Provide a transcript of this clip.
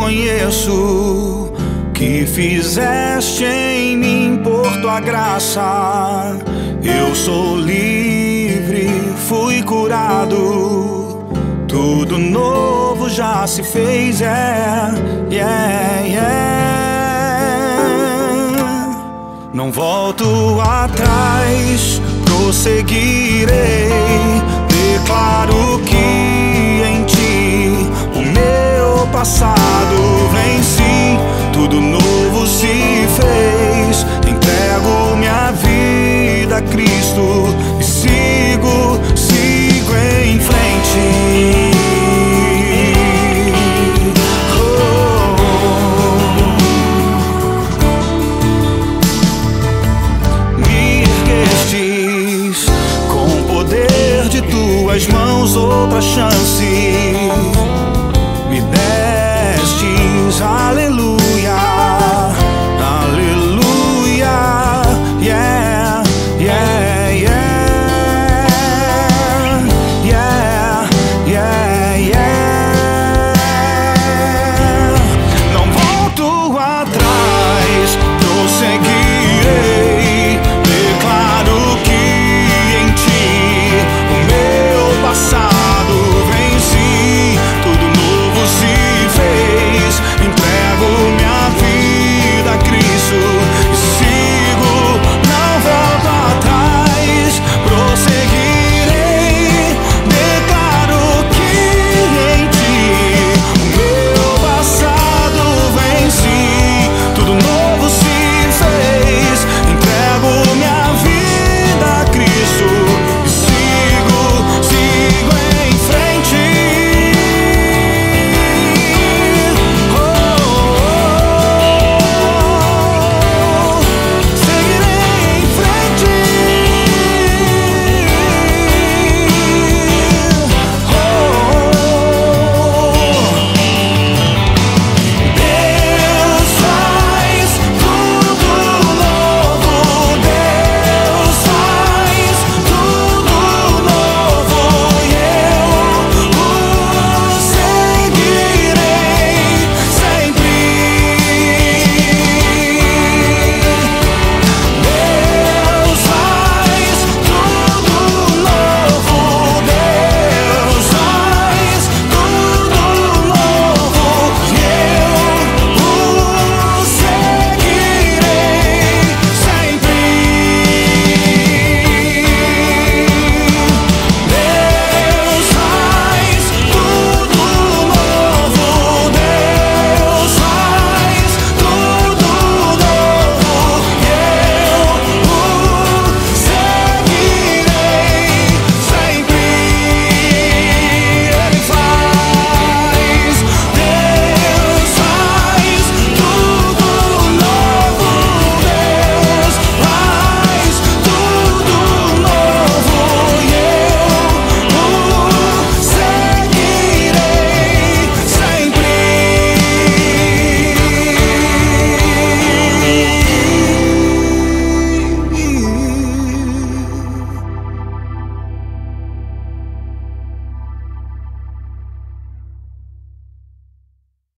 reconheço que fizeste em mim por tua graça. Eu sou livre, fui curado, tudo novo já se fez, Não volto atrás, prosseguirei, declaro que em ti o meu passado venci, tudo novo se fez. Entrego minha vida a Cristo e sigo em frente. Tuas mãos outra chance me destes, aleluia.